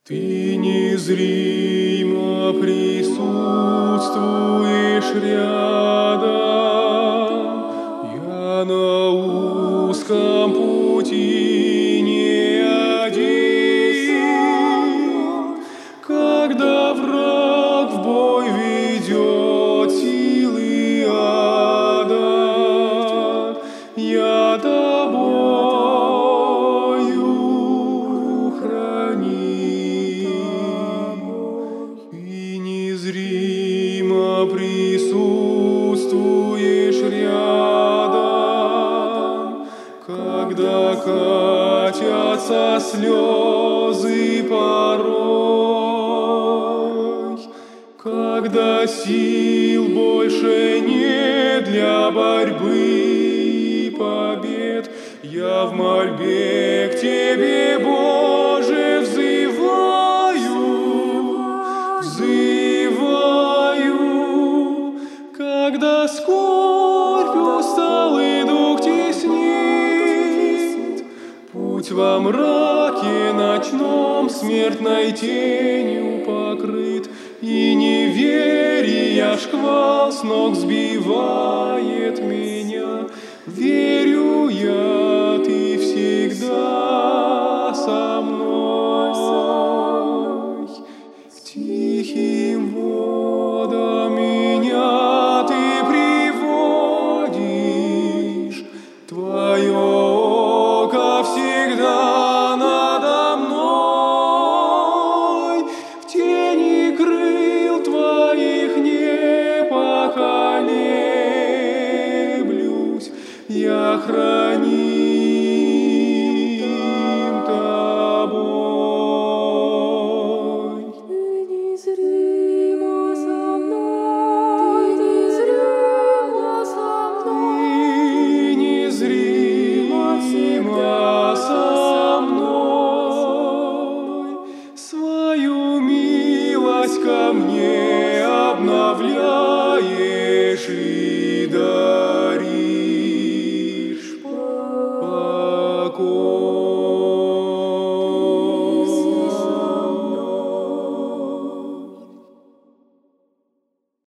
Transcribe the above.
Ты незримо присутствуешь рядом, я на узком пути не один. Когда враг в бой ведет силы ада, я тобою храним. Ты незримо присутствуешь рядом, когда катятся слезы порой, когда сил больше нет для борьбы и побед, я в мольбе к Тебе, Боже, взываю, когда скорбь усталый дух теснит, путь во мраке ночном смертной тенью покрыт, и неверия шквал с ног сбивает меня. Верю я, Ты всегда со мной. К тихим водам меня Ты приводишь, Твое око всегда надо мной. В тени крыл Твоих не поколеблюсь, я храним Тобой. Ты незримо со мной, Ты незримо со мной, Ты незримо со мной, свою милость ко мне обновляешь и даешь.